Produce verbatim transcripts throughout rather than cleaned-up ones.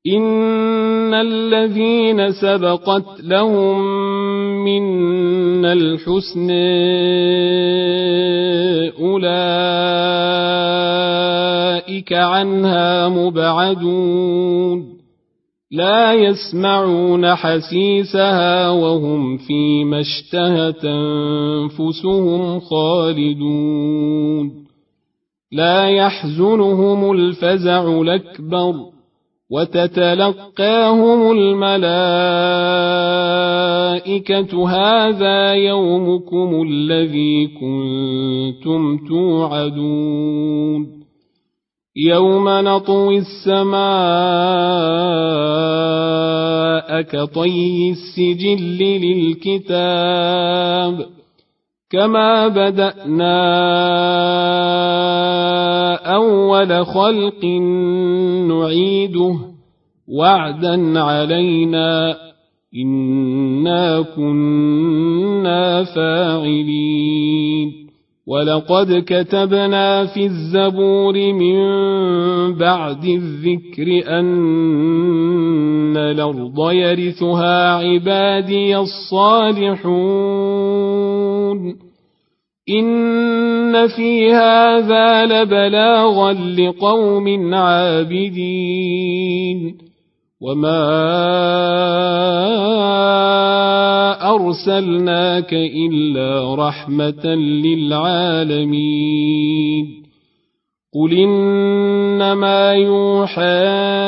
إن الذين سبقت لهم منا الحسن أولئك عنها مبعدون لا يسمعون حسيسها وهم فيما اشتهت أنفسهم خالدون لا يحزنهم الفزع الأكبر وتتلقاهم الملائكة هذا يومكم الذي كنتم توعدون يوم نطوي السماء كطي السجل للكتاب كما بدأنا أول خلق نعيده وعدا علينا إنا كنا فاعلين ولقد كتبنا في الزبور من بعد الذكر أن الأرض يرثها عبادي الصالحون إن في هذا لبلاغا لقوم عابدين وما أرسلناك إلا رحمة للعالمين قل إنما يوحى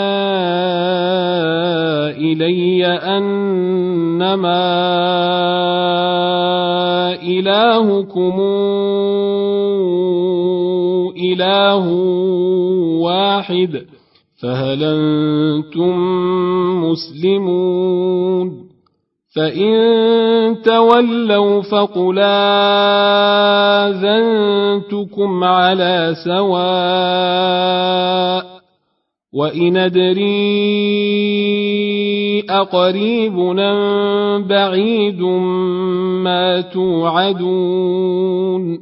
إلي أنما إلهكم إله واحد فهل أنتم مسلمون فإن تولوا فقل آذنتكم على سواء وإن أدري أقريب أم بعيد ما توعدون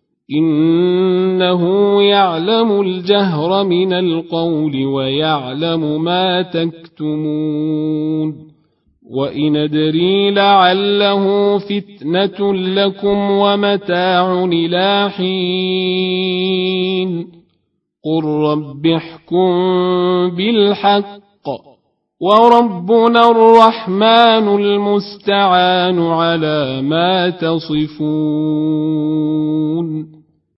إنه يعلم الجهر من القول ويعلم ما تكتمون وإن أدري لعله فتنة لكم ومتاع إلى حين قل رب احكم بالحق وربنا الرحمن المستعان على ما تصفون